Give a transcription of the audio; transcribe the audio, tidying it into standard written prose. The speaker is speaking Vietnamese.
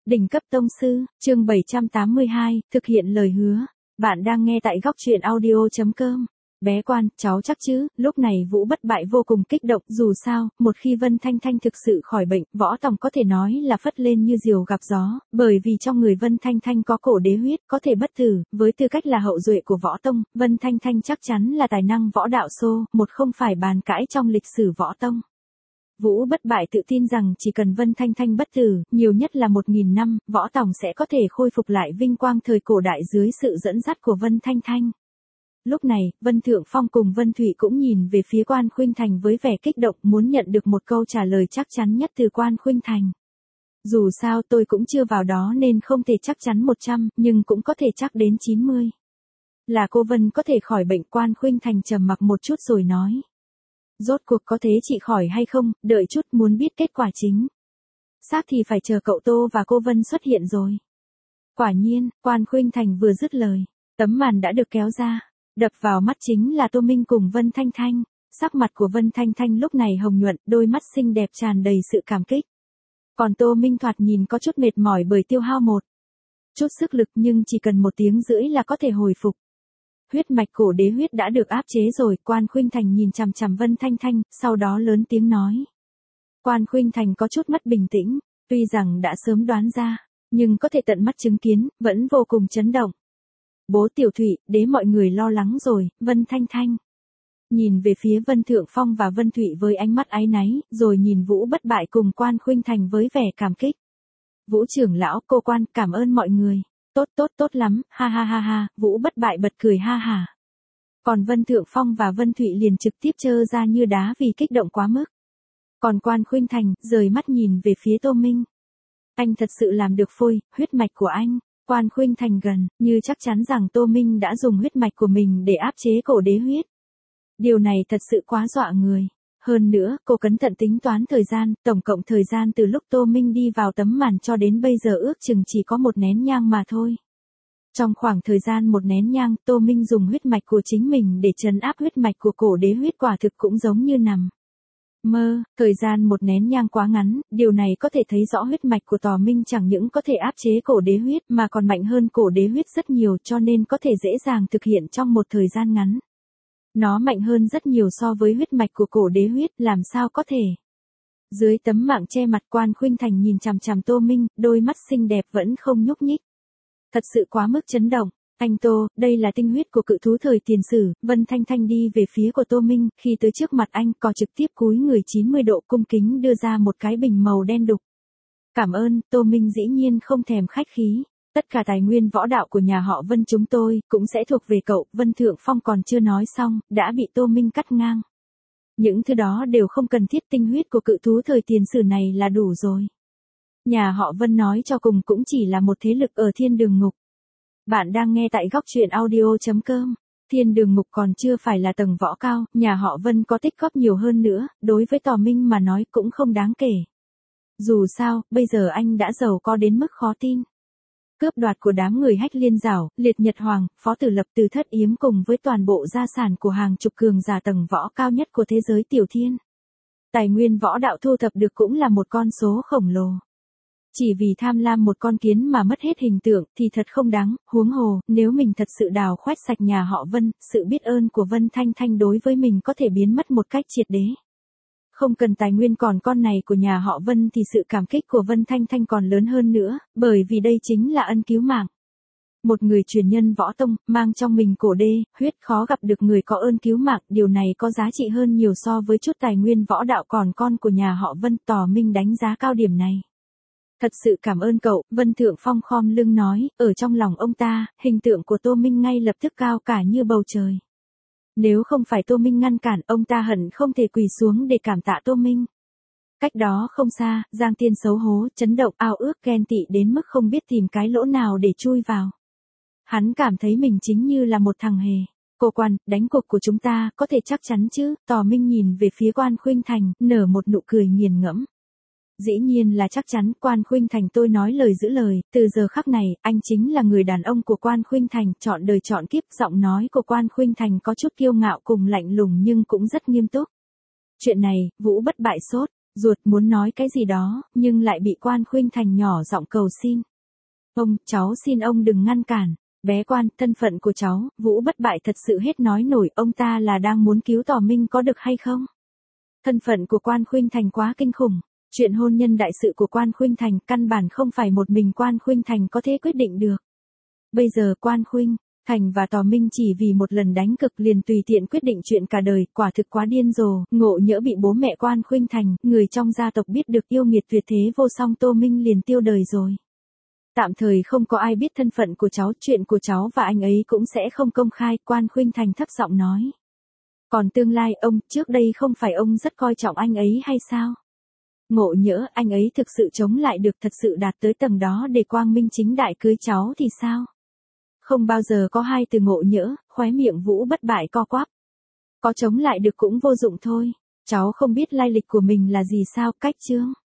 Đỉnh cấp tông sư, chương 782, thực hiện lời hứa. Bạn đang nghe tại góc truyện audio.com. Bé Quan, cháu chắc chứ? Lúc này Vũ Bất Bại vô cùng kích động, dù sao, một khi Vân Thanh Thanh thực sự khỏi bệnh, Võ Tòng có thể nói là phất lên như diều gặp gió, bởi vì trong người Vân Thanh Thanh có cổ đế huyết, có thể bất tử, với tư cách là hậu duệ của Võ Tông, Vân Thanh Thanh chắc chắn là tài năng võ đạo xô, một không phải bàn cãi trong lịch sử Võ Tông. Vũ Bất Bại tự tin rằng chỉ cần Vân Thanh Thanh bất tử, nhiều nhất là 1000 năm, Võ Tòng sẽ có thể khôi phục lại vinh quang thời cổ đại dưới sự dẫn dắt của Vân Thanh Thanh. Lúc này, Vân Thượng Phong cùng Vân Thụy cũng nhìn về phía Quan Khuynh Thành với vẻ kích động, muốn nhận được một câu trả lời chắc chắn nhất từ Quan Khuynh Thành. Dù sao tôi cũng chưa vào đó nên không thể chắc chắn 100, nhưng cũng có thể chắc đến 90. Là cô Vân có thể khỏi bệnh. Quan Khuynh Thành trầm mặc một chút rồi nói. Rốt cuộc có thế chị khỏi hay không, đợi chút, muốn biết kết quả chính xác thì phải chờ cậu Tô và cô Vân xuất hiện rồi. Quả nhiên, Quan Khuynh Thành vừa dứt lời, tấm màn đã được kéo ra, đập vào mắt chính là Tô Minh cùng Vân Thanh Thanh. Sắc mặt của Vân Thanh Thanh lúc này hồng nhuận, đôi mắt xinh đẹp tràn đầy sự cảm kích. Còn Tô Minh thoạt nhìn có chút mệt mỏi bởi tiêu hao một chút sức lực, nhưng chỉ cần 1 tiếng rưỡi là có thể hồi phục. Huyết mạch cổ đế huyết đã được áp chế rồi. Quan Khuynh Thành nhìn chằm chằm Vân Thanh Thanh, sau đó lớn tiếng nói. Quan Khuynh Thành có chút mất bình tĩnh, tuy rằng đã sớm đoán ra, nhưng có thể tận mắt chứng kiến, vẫn vô cùng chấn động. Bố Tiểu Thụy, đế mọi người lo lắng rồi. Vân Thanh Thanh nhìn về phía Vân Thượng Phong và Vân Thụy với ánh mắt áy náy, rồi nhìn Vũ Bất Bại cùng Quan Khuynh Thành với vẻ cảm kích. Vũ trưởng lão, cô Quan, cảm ơn mọi người. Tốt lắm, ha ha ha ha. Vũ Bất Bại bật cười ha hả. Còn Vân Thượng Phong và Vân Thụy liền trực tiếp trơ ra như đá vì kích động quá mức. Còn Quan Khuynh Thành, rời mắt nhìn về phía Tô Minh. Anh thật sự làm được phôi, huyết mạch của anh. Quan Khuynh Thành gần, như chắc chắn rằng Tô Minh đã dùng huyết mạch của mình để áp chế cổ đế huyết. Điều này thật sự quá dọa người. Hơn nữa, cô cẩn thận tính toán thời gian, tổng cộng thời gian từ lúc Tô Minh đi vào tấm màn cho đến bây giờ ước chừng chỉ có 1 nén nhang mà thôi. Trong khoảng thời gian 1 nén nhang, Tô Minh dùng huyết mạch của chính mình để trấn áp huyết mạch của cổ đế huyết, quả thực cũng giống như nằm mơ. Thời gian 1 nén nhang quá ngắn, điều này có thể thấy rõ huyết mạch của Tò Minh chẳng những có thể áp chế cổ đế huyết mà còn mạnh hơn cổ đế huyết rất nhiều, cho nên có thể dễ dàng thực hiện trong một thời gian ngắn. Nó mạnh hơn rất nhiều so với huyết mạch của cổ đế huyết, làm sao có thể. Dưới tấm mạng che mặt, Quan Khuynh Thành nhìn chằm chằm Tô Minh, đôi mắt xinh đẹp vẫn không nhúc nhích. Thật sự quá mức chấn động. Anh Tô, đây là tinh huyết của cự thú thời tiền sử. Vân Thanh Thanh đi về phía của Tô Minh, khi tới trước mặt anh, có trực tiếp cúi người 90 độ cung kính đưa ra một cái bình màu đen đục. Cảm ơn. Tô Minh dĩ nhiên không thèm khách khí. Tất cả tài nguyên võ đạo của nhà họ Vân chúng tôi, cũng sẽ thuộc về cậu. Vân Thượng Phong còn chưa nói xong, đã bị Tô Minh cắt ngang. Những thứ đó đều không cần thiết, tinh huyết của cự thú thời tiền sử này là đủ rồi. Nhà họ Vân nói cho cùng cũng chỉ là một thế lực ở thiên đường ngục. Bạn đang nghe tại góc truyện audio.com. Thiên đường ngục còn chưa phải là tầng võ cao, nhà họ Vân có tích góp nhiều hơn nữa, đối với Tò Minh mà nói cũng không đáng kể. Dù sao, bây giờ anh đã giàu có đến mức khó tin. Cướp đoạt của đám người Hách Liên Giảo, Liệt Nhật Hoàng, Phó Tử Lập, Từ Thất Yếm cùng với toàn bộ gia sản của hàng chục cường giả tầng võ cao nhất của thế giới tiểu thiên. Tài nguyên võ đạo thu thập được cũng là một con số khổng lồ. Chỉ vì tham lam một con kiến mà mất hết hình tượng thì thật không đáng, huống hồ, nếu mình thật sự đào khoét sạch nhà họ Vân, sự biết ơn của Vân Thanh Thanh đối với mình có thể biến mất một cách triệt để. Không cần tài nguyên còn con này của nhà họ Vân thì sự cảm kích của Vân Thanh Thanh còn lớn hơn nữa, bởi vì đây chính là ân cứu mạng. Một người truyền nhân võ tông, mang trong mình cổ đê, huyết, khó gặp được người có ơn cứu mạng, điều này có giá trị hơn nhiều so với chút tài nguyên võ đạo còn con của nhà họ Vân. Tò Minh đánh giá cao điểm này. Thật sự cảm ơn cậu. Vân Thượng Phong khom lưng nói, ở trong lòng ông ta, hình tượng của Tô Minh ngay lập tức cao cả như bầu trời. Nếu không phải Tô Minh ngăn cản, ông ta hận không thể quỳ xuống để cảm tạ Tô Minh. Cách đó không xa, Giang Tiên xấu hố, chấn động, ao ước, ghen tị đến mức không biết tìm cái lỗ nào để chui vào. Hắn cảm thấy mình chính như là một thằng hề. Cô Quan, đánh cuộc của chúng ta, có thể chắc chắn chứ? Tò Minh nhìn về phía Quan Khuynh Thành, nở một nụ cười nghiền ngẫm. Dĩ nhiên là chắc chắn. Quan Khuynh Thành, tôi nói lời giữ lời, từ giờ khắc này, anh chính là người đàn ông của Quan Khuynh Thành, chọn đời chọn kiếp. Giọng nói của Quan Khuynh Thành có chút kiêu ngạo cùng lạnh lùng nhưng cũng rất nghiêm túc. Chuyện này, Vũ Bất Bại sốt ruột muốn nói cái gì đó, nhưng lại bị Quan Khuynh Thành nhỏ giọng cầu xin. Ông, cháu xin ông đừng ngăn cản. Bé Quan, thân phận của cháu, Vũ Bất Bại thật sự hết nói nổi, ông ta là đang muốn cứu Tỏ Minh có được hay không? Thân phận của Quan Khuynh Thành quá kinh khủng. Chuyện hôn nhân đại sự của Quan Khuynh Thành căn bản không phải một mình Quan Khuynh Thành có thể quyết định được. Bây giờ Quan Khuynh Thành và Tỏ Minh chỉ vì một lần đánh cực liền tùy tiện quyết định chuyện cả đời, quả thực quá điên rồ. Ngộ nhỡ bị bố mẹ Quan Khuynh Thành, người trong gia tộc biết được yêu nghiệt tuyệt thế vô song Tô Minh liền tiêu đời rồi. Tạm thời không có ai biết thân phận của cháu, chuyện của cháu và anh ấy cũng sẽ không công khai, Quan Khuynh Thành thấp giọng nói. Còn tương lai ông, trước đây không phải ông rất coi trọng anh ấy hay sao? Ngộ nhỡ anh ấy thực sự chống lại được, thật sự đạt tới tầng đó để quang minh chính đại cưới cháu thì sao? Không bao giờ có hai từ ngộ nhỡ, khóe miệng Vũ Bất Bại co quắp. Có chống lại được cũng vô dụng thôi, cháu không biết lai lịch của mình là gì sao, cách chương.